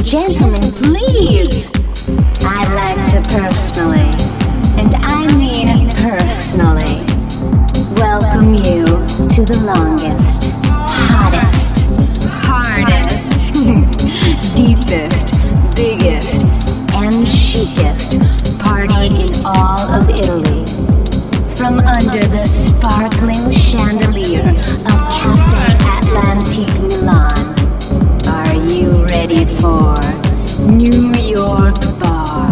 Gentlemen, please. I'd like to personally, and I mean personally, welcome you to the longest, hottest, hardest, deepest, biggest, and chicest party in all of Italy. From under the sparkling chandelier of Cafe Atlantique Milan, are you ready for New York Bar?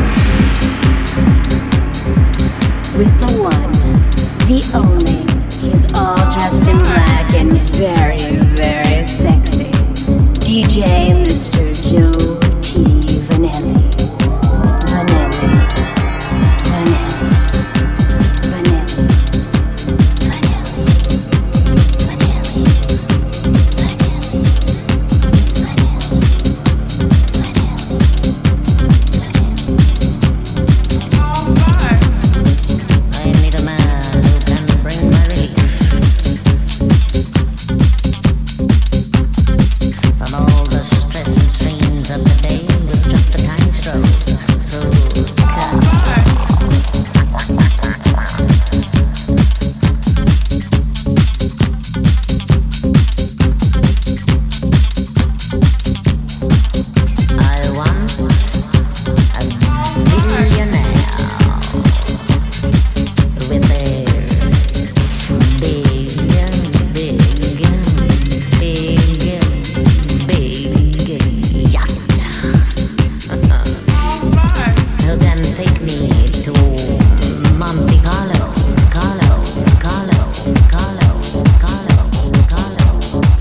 With the one, the only, he's all dressed in black and very, very sexy. DJ Mr. Joe T. Vanelli. Vanelli. Vanelli. Vanelli. Vanelli. Vanelli. I need a man who can bring my relief from all the stress and strains of the day with just a tiny stroke through I want a billionaire with a big, yacht. Who can take me to Monte Carlo, Carlo, Carlo, Carlo, Carlo, Carlo,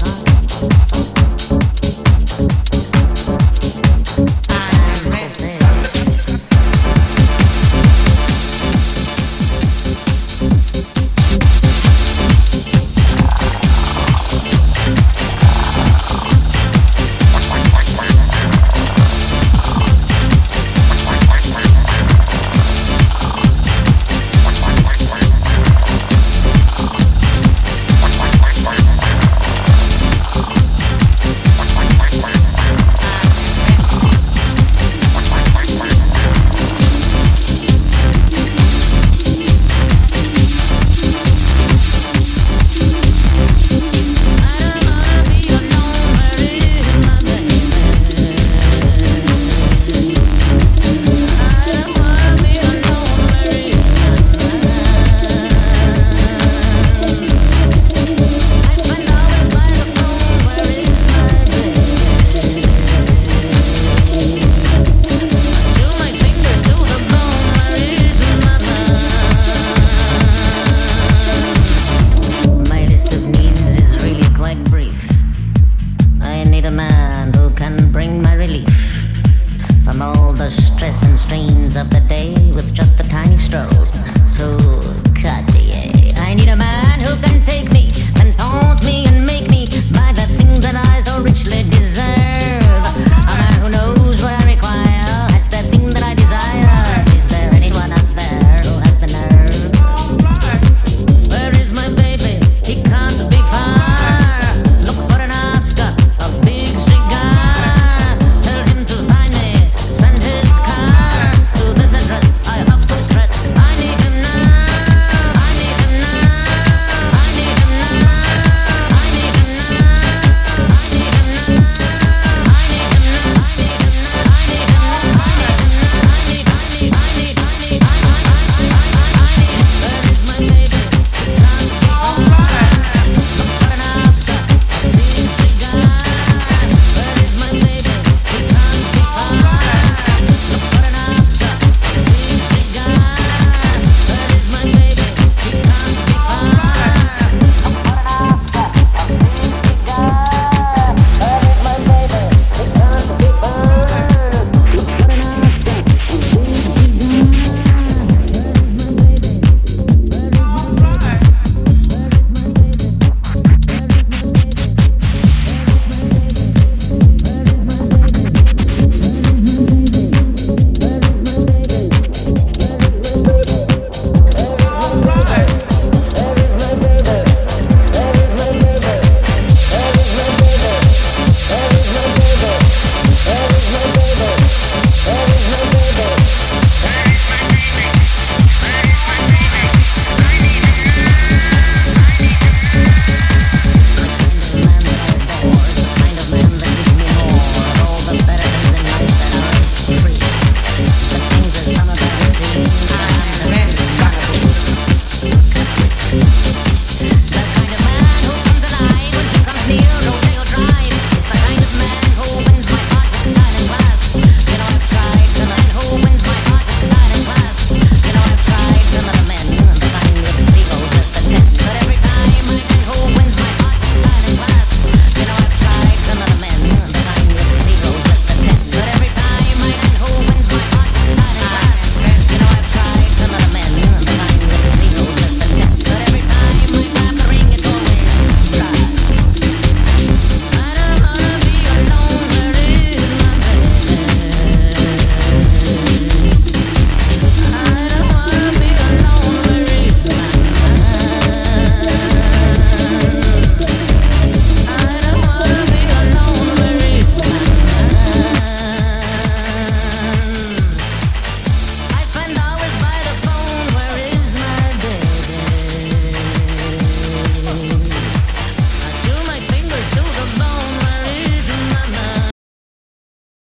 My list of needs is really quite brief. I need a man who can bring my relief from all the stress and strains of the day with just a tiny stroll through Cartier. I need a man who can take me and taunt me